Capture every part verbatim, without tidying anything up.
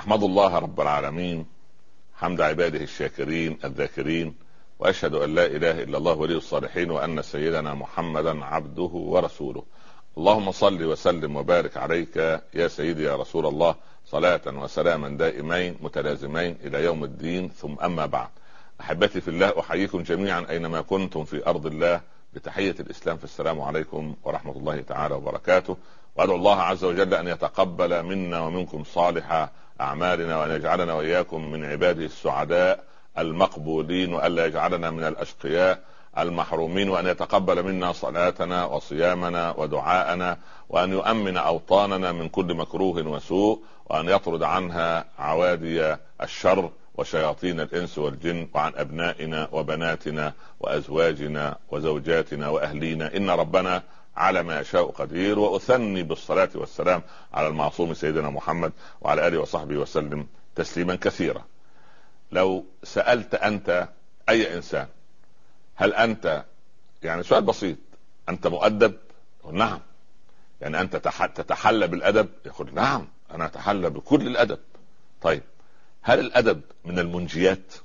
أحمد الله رب العالمين حمد عباده الشاكرين الذاكرين، وأشهد أن لا إله إلا الله ولي الصالحين، وأن سيدنا محمدا عبده ورسوله. اللهم صل وسلم وبارك عليك يا سيدي يا رسول الله، صلاة وسلاما دائمين متلازمين إلى يوم الدين، ثم أما بعد. أحبتي في الله، أحييكم جميعا أينما كنتم في أرض الله بتحية الإسلام، في عليكم ورحمة الله تعالى وبركاته. وأدعو الله عز وجل أن يتقبل منا ومنكم صالح أعمالنا، وأن يجعلنا وإياكم من عباده السعداء المقبولين، وألا يجعلنا من الأشقياء المحرومين، وأن يتقبل منا صلاتنا وصيامنا ودعاءنا، وأن يؤمن أوطاننا من كل مكروه وسوء، وأن يطرد عنها عوادي الشر وشياطين الإنس والجن، وعن أبنائنا وبناتنا وأزواجنا وزوجاتنا وأهلينا، إن ربنا على ما يشاء قدير. وأثني بالصلاة والسلام على المعصوم سيدنا محمد وعلى آله وصحبه وسلم تسليما كثيرا. لو سألت أنت أي إنسان هل أنت، يعني سؤال بسيط، أنت مؤدب؟ نعم. يعني أنت تتحلى بالأدب؟ يقول نعم أنا أتحلى بكل الأدب. طيب هل الأدب من المنجيات؟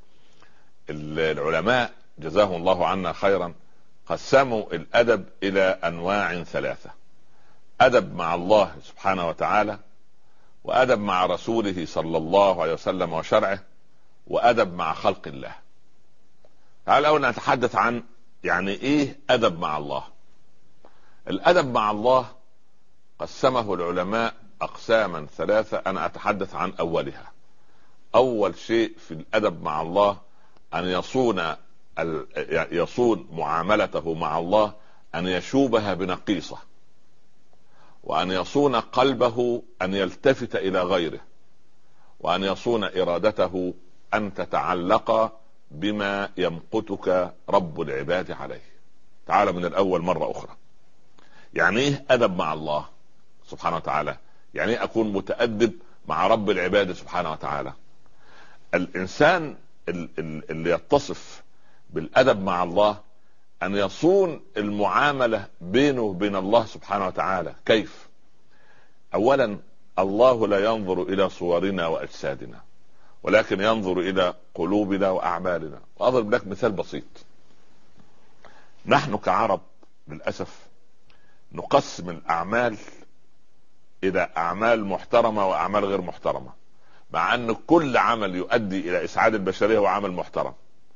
العلماء جزاهم الله عنا خيرا قسموا الأدب إلى أنواع ثلاثة: أدب مع الله سبحانه وتعالى، وأدب مع رسوله صلى الله عليه وسلم وشرعه، وأدب مع خلق الله. تعال أولا نتحدث عن يعني إيه أدب مع الله. الأدب مع الله قسمه العلماء أقساما ثلاثة، أنا أتحدث عن أولها. أول شيء في الأدب مع الله أن يصون يصون معاملته مع الله أن يشوبها بنقيصة، وأن يصون قلبه أن يلتفت إلى غيره، وأن يصون إرادته أن تتعلق بما يمقتك رب العباد عليه. تعال من الأول مرة أخرى. يعني إيه أدب مع الله سبحانه وتعالى؟ يعني إيه أكون متأدب مع رب العباد سبحانه وتعالى؟ الإنسان اللي يتصف بالأدب مع الله أن يصون المعاملة بينه وبين الله سبحانه وتعالى. كيف؟ أولا، الله لا ينظر إلى صورنا وأجسادنا، ولكن ينظر إلى قلوبنا وأعمالنا. وأضرب لك مثال بسيط. نحن كعرب للأسف نقسم الأعمال إلى أعمال محترمة وأعمال غير محترمة، مع أن كل عمل يؤدي إلى إسعاد البشرية هو عمل محترم.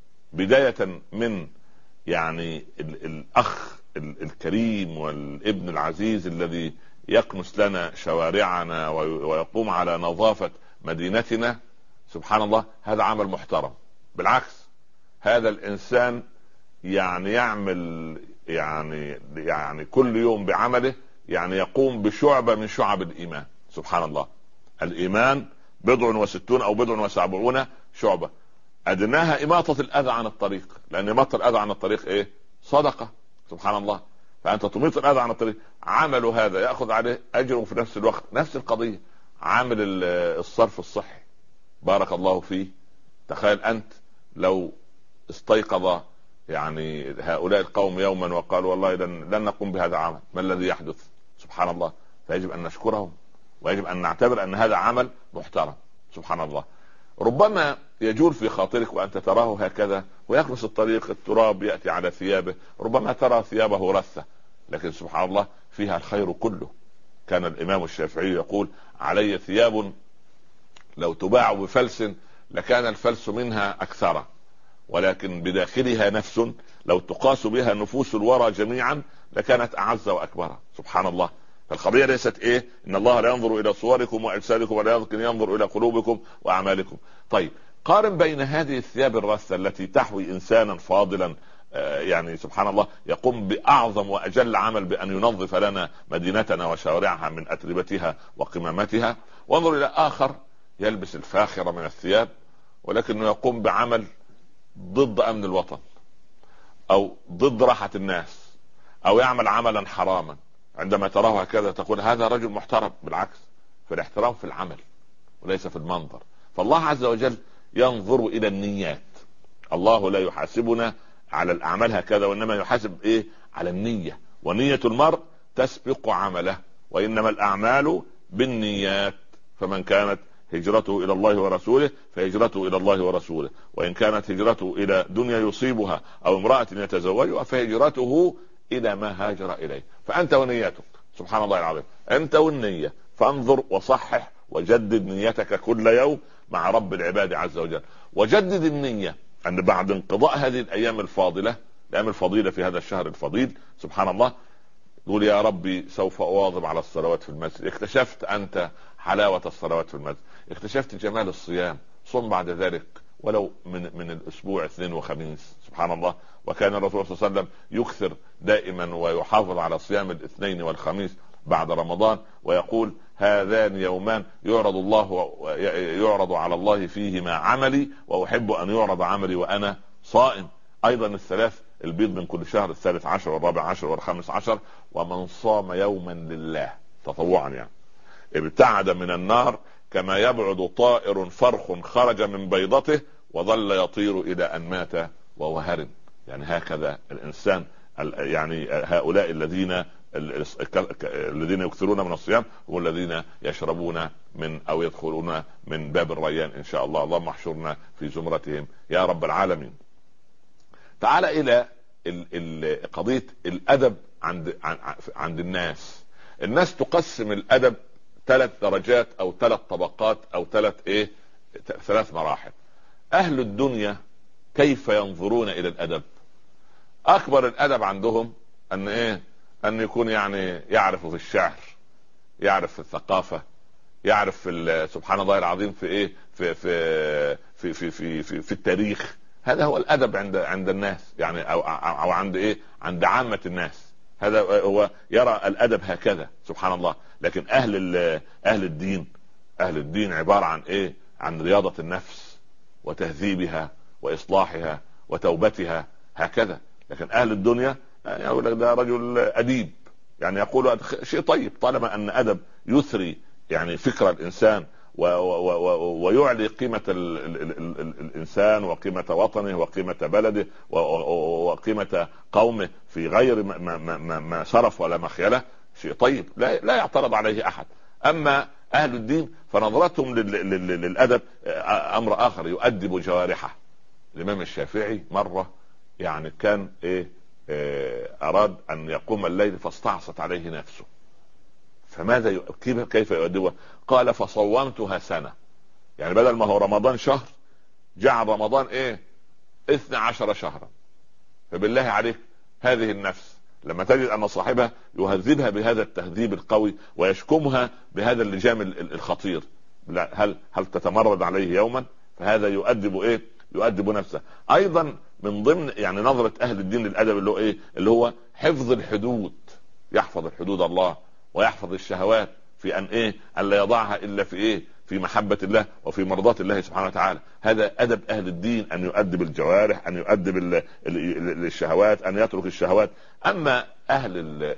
بداية من يعني الأخ الكريم والابن العزيز الذي يكنس لنا شوارعنا ويقوم على نظافة مدينتنا، سبحان الله، هذا عمل محترم. بالعكس، هذا الإنسان يعني يعمل يعني يعني كل يوم بعمله يعني يقوم بشعبة من شعب الإيمان. سبحان الله، الإيمان بضع وستون أو بضع وسبعون شعبة، أدناها إماطة الأذى عن الطريق، لأن إماطة الأذى عن الطريق إيه؟ صدقة. سبحان الله. فأنت تميط الأذى عن الطريق، عمل هذا يأخذ عليه أجر، في نفس الوقت نفس القضية عامل الصرف الصحي، بارك الله فيه. تخيل أنت لو استيقظ يعني هؤلاء القوم يوما وقالوا والله لن, لن نقوم بهذا العمل، ما الذي يحدث؟ سبحان الله. فيجب أن نشكرهم، ويجب أن نعتبر أن هذا عمل محترم. سبحان الله. ربما يجول في خاطرك وأنت تراه هكذا ويخلص الطريق، التراب يأتي على ثيابه، ربما ترى ثيابه رثة، لكن سبحان الله فيها الخير كله. كان الإمام الشافعي يقول: علي ثياب لو تباع بفلس لكان الفلس منها أكثر، ولكن بداخلها نفس لو تقاس بها نفوس الورى جميعا لكانت أعز وأكبر. سبحان الله. فالقضية ليست ايه ان الله لا ينظر الى صوركم واجسادكم، ولكن ينظر الى قلوبكم واعمالكم. طيب قارن بين هذه الثياب الرثة التي تحوي انسانا فاضلا، آه يعني سبحان الله يقوم باعظم واجل عمل بان ينظف لنا مدينتنا وشوارعها من اتربتها وقمامتها، وانظر الى اخر يلبس الفاخرة من الثياب ولكنه يقوم بعمل ضد امن الوطن او ضد راحة الناس، او يعمل عملا حراما. عندما تراه هكذا تقول هذا رجل محترم. بالعكس، في الاحترام في العمل وليس في المنظر. فالله عز وجل ينظر الى النيات. الله لا يحاسبنا على الاعمال هكذا، وانما يحاسب ايه؟ على النية. ونية المرء تسبق عمله، وانما الاعمال بالنيات. فمن كانت هجرته الى الله ورسوله فهجرته الى الله ورسوله، وان كانت هجرته الى دنيا يصيبها او امرأة يتزوجها فهجرته الى ما هاجر اليه. فانت ونيتك سبحان الله العظيم، انت والنية، فانظر وصحح وجدد نيتك كل يوم مع رب العباد عز وجل. وجدد النية ان بعد انقضاء هذه الايام الفاضلة، الايام الفضيلة في هذا الشهر الفضيل سبحان الله، قول يا ربي سوف اواظب على الصلوات في المسجد. اكتشفت انت حلاوة الصلوات في المسجد، اكتشفت جمال الصيام، صم بعد ذلك ولو من من الاسبوع اثنين وخميس سبحان الله. وكان الرسول صلى الله عليه وسلم يكثر دائما ويحافظ على صيام الاثنين والخميس بعد رمضان، ويقول هذان يومان يعرض الله يعرض على الله فيهما عملي واحب ان يعرض عملي وانا صائم. ايضا الثلاث البيض من كل شهر، الثالث عشر والرابع عشر والخامس عشر. ومن صام يوما لله تطوعا يعني ابتعد من النار كما يبعد طائر فرخ خرج من بيضته وظل يطير الى ان مات وهو هرم. يعني هكذا الانسان، يعني هؤلاء الذين الذين يكثرون من الصيام هم الذين يشربون من او يدخلون من باب الريان ان شاء الله. اللهم احشرنا في زمرتهم يا رب العالمين. تعال الى قضية الادب عند عند الناس. الناس تقسم الادب ثلاث درجات او ثلاث طبقات او ثلاث ايه ثلاث مراحل. اهل الدنيا كيف ينظرون الى الادب؟ اكبر الادب عندهم ان ايه ان يكون يعني يعرف في الشعر، يعرف في الثقافة، يعرف في سبحان الله العظيم في ايه في في في في في, في, في التاريخ. هذا هو الادب عند عند الناس يعني او او عند ايه عند عامة الناس. هذا هو يرى الادب هكذا سبحان الله. لكن اهل اهل الدين اهل الدين عبارة عن ايه عن رياضة النفس وتهذيبها واصلاحها وتوبتها هكذا. لكن اهل الدنيا يقول لك ده رجل اديب، يعني يقول شيء طيب طالما ان ادب يثري يعني فكر الانسان ويعلي قيمة ال ال ال ال الانسان وقيمة وطنه وقيمة بلده وقيمة قومه في غير ما, ما, ما, ما شرف ولا مخيلة، شيء طيب لا, لا يعترض عليه احد. اما اهل الدين فنظرتهم للادب امر اخر، يؤدب جوارحه. الامام الشافعي مرة يعني كان ايه اراد ان يقوم الليل فاستعصت عليه نفسه، فماذا كيف يؤدبها؟ قال فصومتها سنة. يعني بدل ما هو رمضان شهر جعل رمضان ايه اثنى عشر شهرا. فبالله عليك هذه النفس لما تجد ان صاحبها يهذبها بهذا التهذيب القوي ويشكمها بهذا اللجام الخطير، هل هل تتمرد عليه يوما؟ فهذا يؤدب ايه يؤدب نفسه. ايضا من ضمن يعني نظرة اهل الدين للادب اللي هو ايه اللي هو حفظ الحدود، يحفظ الحدود الله ويحفظ الشهوات في ان ايه ان لا يضعها الا في ايه في محبة الله وفي مرضاة الله سبحانه وتعالى. هذا ادب اهل الدين، ان يؤدب الجوارح، ان يؤدب الشهوات، ان يترك الشهوات. اما اهل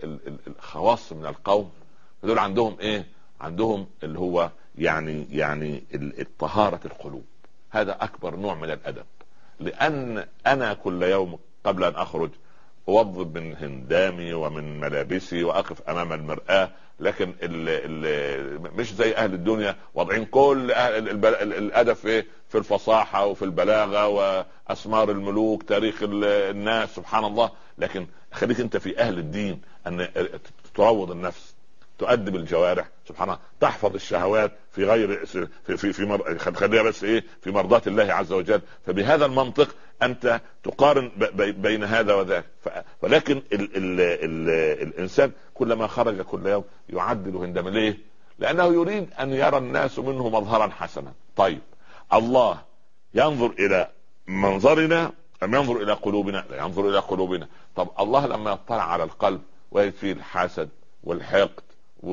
الخواص من القوم دول عندهم ايه عندهم اللي هو يعني يعني الطهارة القلوب. هذا اكبر نوع من الادب، لان انا كل يوم قبل ان اخرج اوضب من هندامي ومن ملابسي واقف امام المرآة. لكن ال ال مش زي اهل الدنيا واضعين كل أهل الادب في في الفصاحة وفي البلاغة واسمار الملوك تاريخ الناس سبحان الله. لكن خليك انت في اهل الدين ان تروض النفس، تؤدب الجوارح سبحان الله، تحفظ الشهوات في غير في في, في مر... خليها بس ايه في مرضاة الله عز وجل. فبهذا المنطق انت تقارن ب... بين هذا وذاك. ف... ولكن ال... ال... ال... الانسان كلما خرج كل يوم يعدل هندم. ليه؟ لانه يريد ان يرى الناس منه مظهرا حسنا. طيب الله ينظر الى منظرنا ام ينظر الى قلوبنا؟ لا ينظر الى قلوبنا. طب الله لما يطلع على القلب ويجد فيه الحسد والحقد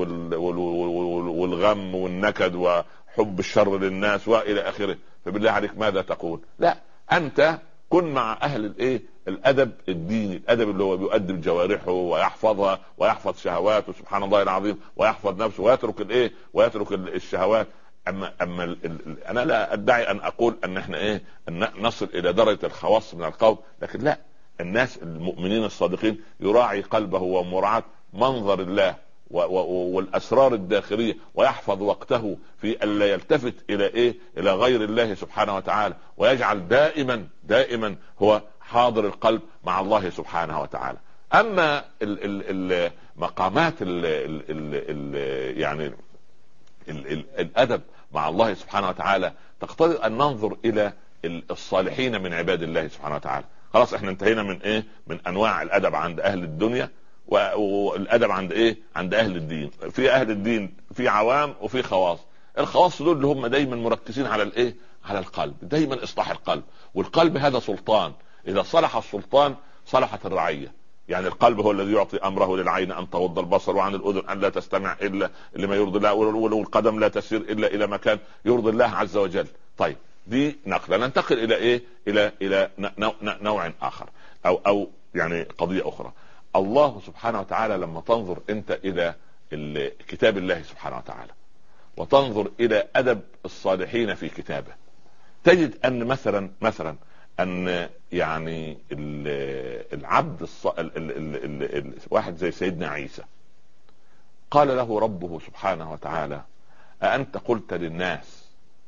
والغم والنكد وحب الشر للناس والى اخره، فبالله عليك ماذا تقول؟ لا، انت كن مع اهل الايه الادب الديني، الادب اللي هو بيؤدب جوارحه ويحفظها ويحفظ شهواته سبحان الله العظيم ويحفظ نفسه ويترك الايه ويترك الشهوات. اما اما ال ال انا لا ادعي ان اقول ان احنا ايه ان نصل الى درجة الخواص من القوم، لكن لا، الناس المؤمنين الصادقين يراعي قلبه ومراعاة منظر الله والاسرار الداخليه، ويحفظ وقته في الا يلتفت الى ايه الى غير الله سبحانه وتعالى، ويجعل دائما دائما هو حاضر القلب مع الله سبحانه وتعالى. اما المقامات ال ال ال يعني ال ال الادب مع الله سبحانه وتعالى تقتضي ان ننظر الى الصالحين من عباد الله سبحانه وتعالى. خلاص احنا انتهينا من ايه من انواع الادب عند اهل الدنيا، والادب عند ايه عند اهل الدين. في اهل الدين في عوام وفي خواص. الخواص دول اللي هم دايما مركزين على الايه على القلب، دايما اصلاح القلب. والقلب هذا سلطان، اذا صلح السلطان صلحت الرعيه. يعني القلب هو الذي يعطي امره للعين ان تغض البصر، وعن الاذن ان لا تستمع الا لما يرضي الله، والقدم لا تسير الا الى مكان يرضي الله عز وجل. طيب دي نقله. ننتقل الى ايه الى الى نوع اخر او او يعني قضيه اخرى. الله سبحانه وتعالى لما تنظر انت الى كتاب الله سبحانه وتعالى وتنظر الى ادب الصالحين في كتابه، تجد ان مثلا مثلا ان يعني العبد الص... ال... ال... ال... ال... واحد زي سيدنا عيسى قال له ربه سبحانه وتعالى: أأنت قلت للناس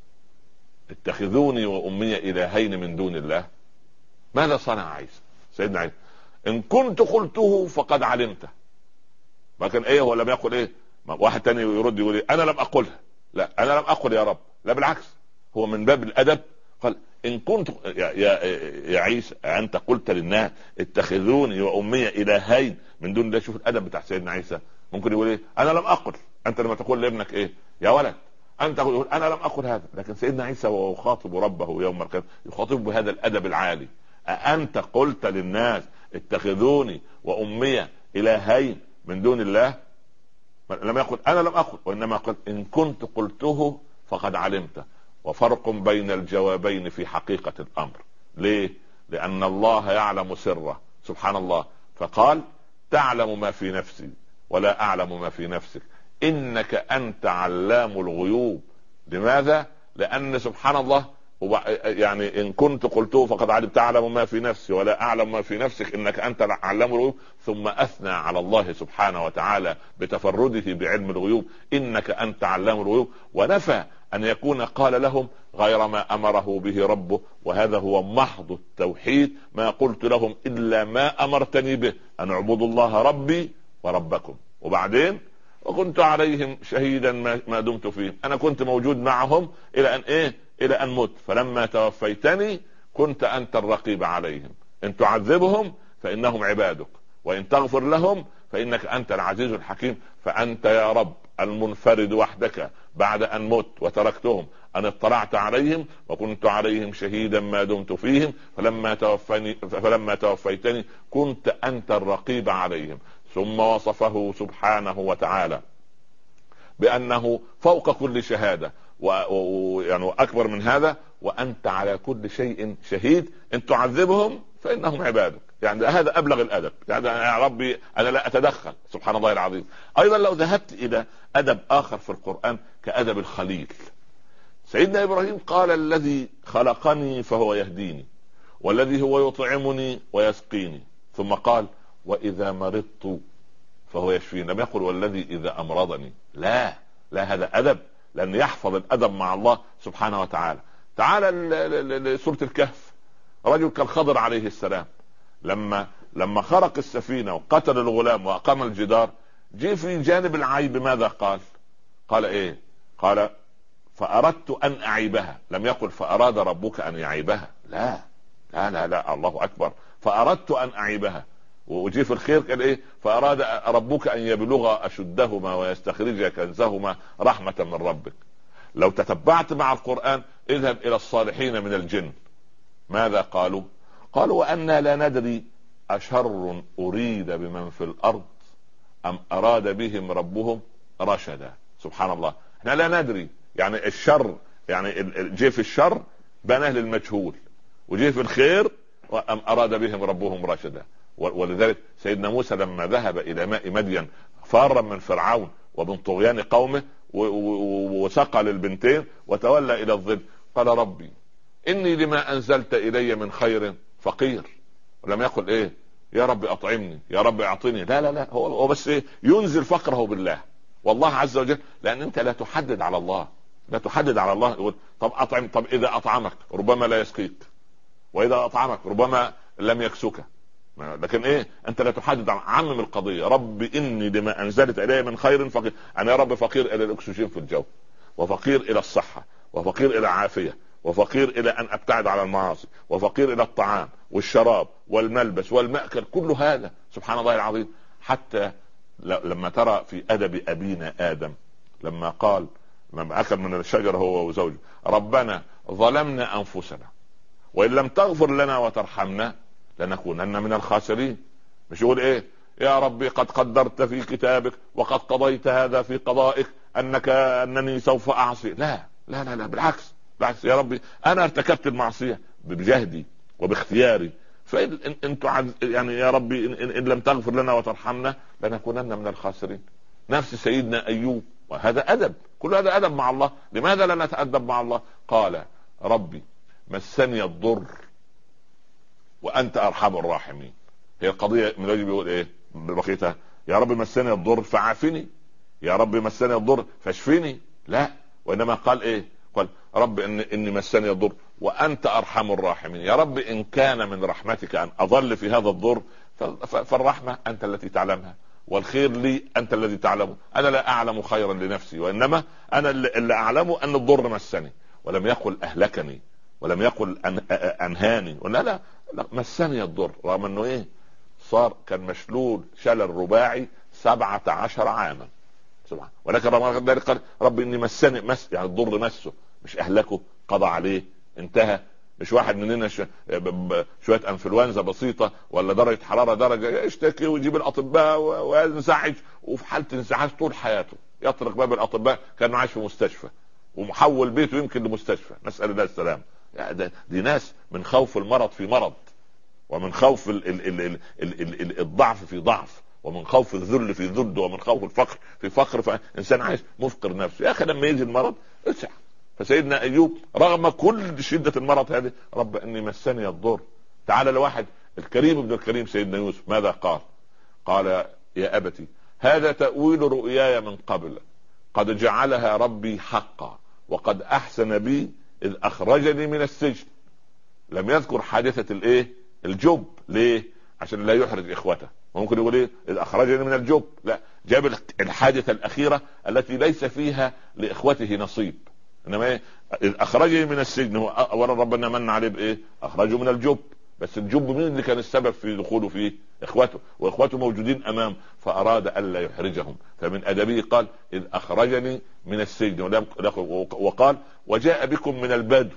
اتخذوني وأمي إلهين من دون الله؟ ماذا صنع عيسى سيدنا عيسى؟ إن كنت قلته فقد علمته. ما كان ايه هو لم يقل ايه؟ واحد تاني يرد يقول إيه؟ انا لم اقلها. لا انا لم اقل يا رب، لا بالعكس، هو من باب الادب قال ان كنت يا, يا, يا عيسى انت قلت للناس اتخذوني وامي الهين من دون الله. شوف الادب بتاع سيدنا عيسى، ممكن يقول ايه؟ انا لم اقل. انت لما تقول لابنك ايه يا ولد انت تقول انا لم اقل هذا، لكن سيدنا عيسى وهو يخاطب ربه يوم القيامه يخاطبه بهذا الادب العالي: أأنت قلت للناس اتخذوني وامي الهين من دون الله؟ لم يقل انا لم اقل، وانما قال ان كنت قلته فقد علمت. وفرق بين الجوابين في حقيقة الامر. ليه؟ لان الله يعلم سره سبحان الله، فقال تعلم ما في نفسي ولا اعلم ما في نفسك انك انت علام الغيوب. لماذا؟ لان سبحان الله يعني ان كنت قلته فقد علمت تعلم ما في نفسي ولا اعلم ما في نفسك انك انت علام الغيوب، ثم اثنى على الله سبحانه وتعالى بتفرده بعلم الغيوب انك انت علام الغيوب، ونفى ان يكون قال لهم غير ما امره به ربه. وهذا هو محض التوحيد: ما قلت لهم الا ما امرتني به ان اعبدوا الله ربي وربكم. وبعدين وكنت عليهم شهيدا ما دمت فيهم، انا كنت موجود معهم الى ان ايه الى ان مت، فلما توفيتني كنت انت الرقيب عليهم، ان تعذبهم فانهم عبادك وان تغفر لهم فانك انت العزيز الحكيم. فانت يا رب المنفرد وحدك بعد ان مت وتركتهم ان اطلعت عليهم وكنت عليهم شهيدا ما دمت فيهم، فلما توفيني فلما توفيتني كنت انت الرقيب عليهم. ثم وصفه سبحانه وتعالى بانه فوق كل شهاده، ويعني اكبر من هذا: وانت على كل شيء شهيد ان تعذبهم فانهم عبادك. يعني هذا ابلغ الادب، يعني يا ربي انا لا اتدخل. سبحان الله العظيم. ايضا لو ذهبت الى ادب اخر في القران كادب الخليل، سيدنا ابراهيم قال: الذي خلقني فهو يهديني والذي هو يطعمني ويسقيني. ثم قال: واذا مرضت فهو يشفيني. لم يقل والذي اذا امرضني. لا لا هذا ادب، لأن يحفظ الأدب مع الله سبحانه وتعالى. تعالى لسورة الكهف، رجل كالخضر عليه السلام لما لما خرق السفينة وقتل الغلام وأقام الجدار، جي في جانب العيب ماذا قال؟ قال إيه؟ قال: فأردت أن أعيبها. لم يقل فأراد ربك أن يعيبها. لا لا لا, لا. الله أكبر. فأردت أن أعيبها. وجي في الخير قال ايه؟ فاراد ربك ان يبلغ اشدهما ويستخرج كنزهما رحمة من ربك. لو تتبعت مع القرآن اذهب الى الصالحين من الجن، ماذا قالوا؟ قالوا: وأنا لا ندري اشر اريد بمن في الارض ام اراد بهم ربهم رشدا. سبحان الله. احنا لا ندري، يعني الشر يعني جي في الشر بناه للمجهول، وجي في الخير ام اراد بهم ربهم رشدا. ولذلك سيدنا موسى لما ذهب الى ماء مدين فارا من فرعون ومن طغيان قومه وسقى للبنتين وتولى الى الظل، قال: ربي اني لما انزلت الي من خير فقير. ولم يقل ايه؟ يا رب اطعمني، يا رب اعطني، لا لا لا، هو هو بس ايه؟ ينزل فقره بالله والله عز وجل. لان انت لا تحدد على الله، لا تحدد على الله. يقول طب اطعم، طب اذا اطعمك ربما لا يسقيك، واذا اطعمك ربما لم يكسك. لكن ايه؟ انت لا تحدد، عمم القضيه. رب اني لما انزلت الي من خير فقير. انا يا رب فقير الى الاكسجين في الجو، وفقير الى الصحه، وفقير الى عافيه، وفقير الى ان ابتعد على المعاصي، وفقير الى الطعام والشراب والملبس والمأكل، كل هذا سبحان الله العظيم. حتى لما ترى في ادب ابينا ادم لما قال لما اكل من الشجره هو وزوجه: ربنا ظلمنا انفسنا وان لم تغفر لنا وترحمنا لنكونن من الخاسرين. مش يقول ايه؟ يا ربي قد قدرت في كتابك وقد قضيت هذا في قضائك انك انني سوف اعصي. لا لا لا, لا بالعكس بالعكس، يا ربي انا ارتكبت المعصيه بجهدي وباختياري، فان انت يعني يا ربي إن, إن, ان لم تغفر لنا وترحمنا لنكونن من الخاسرين. نفس سيدنا ايوب، وهذا ادب، كل هذا ادب مع الله. لماذا لا نتأدب مع الله؟ قال: ربي مسني الضر وانت ارحم الراحمين. هي القضيه من الواجب يقول ايه ببقيتها؟ يا رب مسني الضر فعافني، يا رب مسني الضر فاشفني، لا، وانما قال ايه؟ قال: رب إن اني مسني الضر وانت ارحم الراحمين. يا رب ان كان من رحمتك ان اضل في هذا الضر فالرحمه انت التي تعلمها، والخير لي انت الذي تعلمه. انا لا اعلم خيرا لنفسي، وانما انا اللي اعلمه ان الضر مسني. ولم يقل اهلكني، ولم يقل أن انهاني، ولا لا لا، مسني الضر. رغم انه ايه؟ صار كان مشلول شلل رباعي سبعة عشر عاما سبحان. ولكن رغم ذلك قال: رب اني مسني، مس يعني الضر مسه، مش اهلكه، قضى عليه، انتهى. مش واحد مننا ش... شويه انفلونزا بسيطه ولا درجه حراره درجه يشتكي ويجيب الاطباء وينزعج، وفي حاله انزعاج طول حياته يطرق باب الاطباء كانه عايش في مستشفى، ومحول بيته يمكن لمستشفى، نسال الله السلام. يعني دي ناس من خوف المرض في مرض، ومن خوف ال ال ال ال ال ال الضعف في ضعف، ومن خوف الذل في ذل، ومن خوف الفقر في فقر. فانسان عايش مفقر نفسه. يا اخي لما يجي المرض اسع. فسيدنا ايوب رغم كل شده المرض هذه: رب اني مسني الضر. تعال لواحد الكريم ابن الكريم سيدنا يوسف، ماذا قال؟ قال: يا ابتي هذا تأويل رؤياي من قبل قد جعلها ربي حقا وقد احسن بي اذ اخرجني من السجن. لم يذكر حادثة الايه؟ الجب. ليه؟ عشان لا يحرج اخوته. ممكن يقول ايه؟ اذ اخرجني من الجب، لا، جاب الحادثة الاخيرة التي ليس فيها لاخوته نصيب. انما ايه؟ اذ اخرجني من السجن، هو اولا ربنا من عليه بايه؟ اخرجه من الجب. بس الجب مين اللي كان السبب في دخوله فيه؟ اخوته، واخوته موجودين امام، فاراد الا يحرجهم. فمن ادبه قال: اذ اخرجني من السجن، وقال: وجاء بكم من البدو.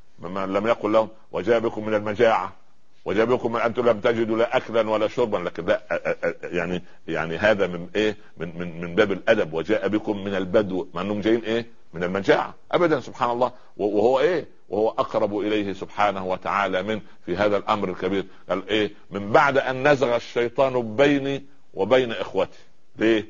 لم يقل لهم وجاء بكم من المجاعة، وجاء بكم من انتم لم تجدوا لا اكلا ولا شربا. لكن لا، يعني يعني هذا من ايه؟ من من من باب الادب. وجاء بكم من البدو، مع انهم جايين ايه؟ من المجاعة ابدا سبحان الله. وهو ايه؟ وهو اقرب اليه سبحانه وتعالى من في هذا الامر الكبير. قال ايه؟ من بعد ان نزغ الشيطان بيني وبين اخوتي. ليه؟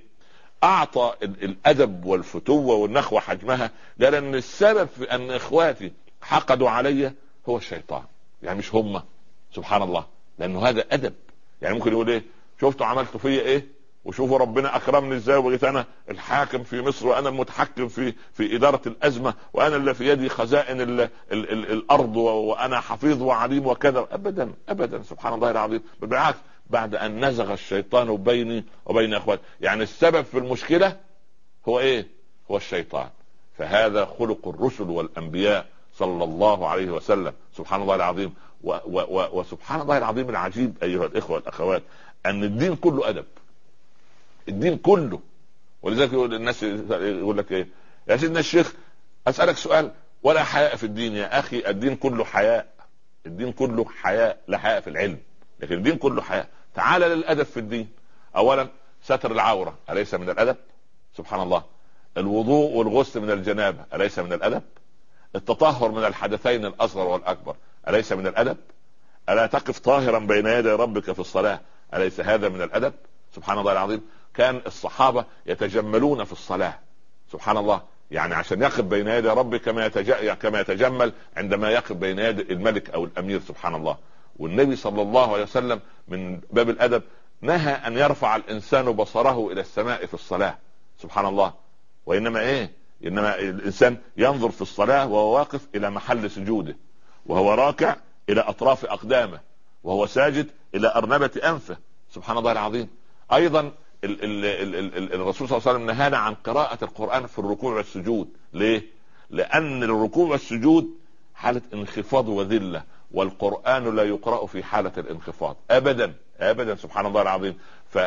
اعطى الادب والفتوة والنخوة حجمها. قال ان السبب في ان اخواتي حقدوا علي هو الشيطان، يعني مش هم. سبحان الله، لانه هذا ادب. يعني ممكن يقول ايه؟ شفتوا عملتوا فيا ايه؟ وشوفوا ربنا اكرمني ازاي، وبقيت انا الحاكم في مصر، وانا المتحكم في في اداره الازمه، وانا اللي في يدي خزائن ال ال ال الارض، وانا حفيظ وعليم وكذا. ابدا ابدا سبحان الله العظيم. بالعكس، بعد ان نزغ الشيطان بيني وبين اخواتي، يعني السبب في المشكله هو ايه؟ هو الشيطان. فهذا خلق الرسل والانبياء صلى الله عليه وسلم. سبحان الله العظيم. و و و وسبحان الله العظيم العجيب ايها الاخوه والاخوات، ان الدين كله ادب. الدين كله. ولذلك يقول الناس يقول لك ايه؟ يا سيدنا الشيخ اسالك سؤال، ولا حياء في الدين؟ يا اخي الدين كله حياء. الدين كله حياء، لا حياء في العلم، لكن الدين كله حياء. تعال للادب في الدين. اولا ستر العوره اليس من الادب؟ سبحان الله. الوضوء والغسل من الجنابه اليس من الادب؟ التطهر من الحدثين الاصغر والاكبر اليس من الادب؟ الا تقف طاهرا بين يدي ربك في الصلاه اليس هذا من الادب؟ سبحان الله العظيم. كان الصحابه يتجملون في الصلاه. سبحان الله. يعني عشان يقف بين يدي ربك كما كما يتجمل عندما يقف بين يدي الملك او الامير. سبحان الله. والنبي صلى الله عليه وسلم من باب الادب نهى ان يرفع الانسان بصره الى السماء في الصلاة، سبحان الله. وانما ايه، انما الانسان ينظر في الصلاة وهو واقف الى محل سجوده، وهو راكع الى اطراف اقدامه، وهو ساجد الى ارنبة انفه، سبحان الله العظيم. ايضا ال ال ال ال ال الرسول صلى الله عليه وسلم نهانا عن قراءة القرآن في الركوع والسجود. ليه؟ لان الركوع والسجود حالة انخفاض وذلة، والقرآن لا يقرأ في حالة الانخفاض ابدا ابدا، سبحان الله العظيم.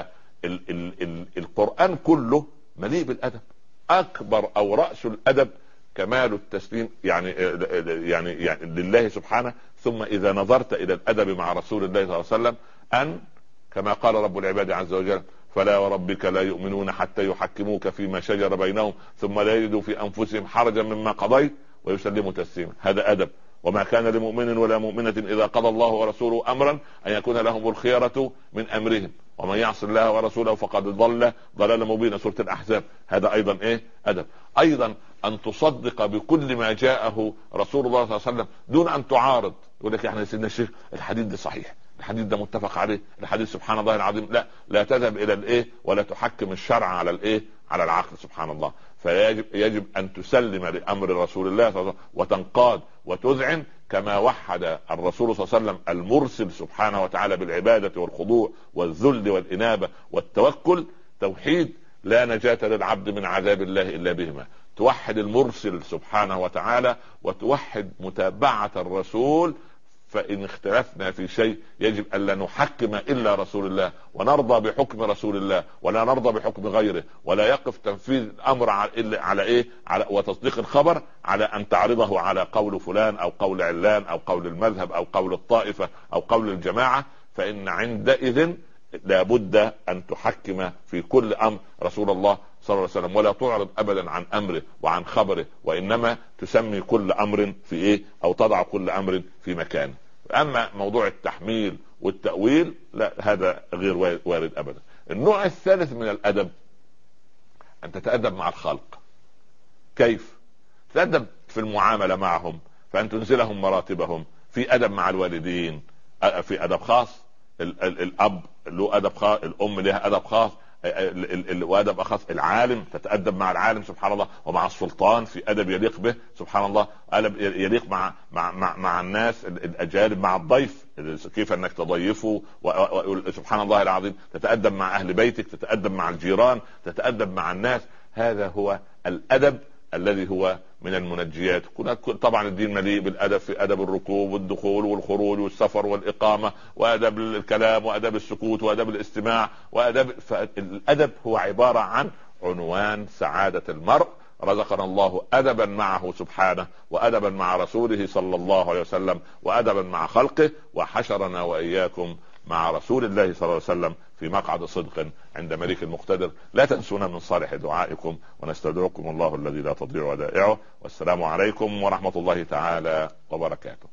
فالقرآن كله مليء بالادب. اكبر او رأس الادب كمال التسليم يعني يعني, يعني لله سبحانه. ثم اذا نظرت الى الادب مع رسول الله صلى الله عليه وسلم ان كما قال رب العباد عز وجل: فلا وربك لا يؤمنون حتى يحكموك فيما شجر بينهم ثم لا يجدوا في انفسهم حرجا مما قضيت ويسلموا تسليما. هذا ادب. وما كان لمؤمن ولا مؤمنة اذا قضى الله ورسوله امرا ان يكون لهم الخيرة من امرهم ومن يعص الله ورسوله فقد ضل ضلالا مبينا، سورة الاحزاب. هذا ايضا ايه؟ ادب. ايضا ان تصدق بكل ما جاءه رسول الله صلى الله عليه وسلم دون ان تعارض. يقول لك يعني سيدنا الشيخ الحديث ده صحيح، الحديث ده متفق عليه، الحديث سبحان الله العظيم. لا لا تذهب الى الايه ولا تحكم الشرع على الايه على العقل، سبحان الله. فيجب يجب ان تسلم لامر رسول الله صلى الله عليه وسلم وتنقاد وتذعن كما وحد الرسول صلى الله عليه وسلم المرسل سبحانه وتعالى بالعبادة والخضوع والذل والإنابة والتوكل. توحيد لا نجاة للعبد من عذاب الله إلا بهما. توحد المرسل سبحانه وتعالى وتوحد متابعة الرسول. فإن اختلفنا في شيء يجب أن لا نحكم إلا رسول الله ونرضى بحكم رسول الله ولا نرضى بحكم غيره، ولا يقف تنفيذ الأمر على, على إيه على وتصديق الخبر على أن تعرضه على قول فلان أو قول علان أو قول المذهب أو قول الطائفة أو قول الجماعة. فإن عندئذ لابد أن تحكم في كل أمر رسول الله صلى الله عليه وسلم ولا تعرض أبدا عن أمره وعن خبره، وإنما تسمي كل أمر في إيه أو تضع كل أمر في مكانه. أما موضوع التحميل والتأويل لا، هذا غير وارد أبدا. النوع الثالث من الأدب أن تتأدب مع الخلق. كيف؟ تتأدب في المعاملة معهم، فأن تنزلهم مراتبهم. في أدب مع الوالدين، في أدب خاص. ال ال الأب له أدب خاص، الأم لها أدب خاص، وأدب خاص. العالم تتأدب مع العالم سبحان الله، ومع السلطان في أدب يليق به سبحان الله، أدب يليق مع مع مع, مع الناس الأجانب، مع الضيف كيف أنك تضيفه سبحان الله العظيم. تتأدب مع أهل بيتك، تتأدب مع الجيران، تتأدب مع الناس. هذا هو الأدب الذي هو من المنجيات. طبعا الدين مليء بالادب، في ادب الركوب والدخول والخروج والسفر والاقامه، وادب الكلام وادب السكوت وادب الاستماع وادب. فالادب هو عباره عن عنوان سعاده المرء. رزقنا الله ادبا معه سبحانه، وادبا مع رسوله صلى الله عليه وسلم، وادبا مع خلقه، وحشرنا واياكم مع رسول الله صلى الله عليه وسلم في مقعد صدق عند مليك المقتدر. لا تنسونا من صالح دعائكم، ونستودعكم الله الذي لا تضيع ودائعه. والسلام عليكم ورحمة الله تعالى وبركاته.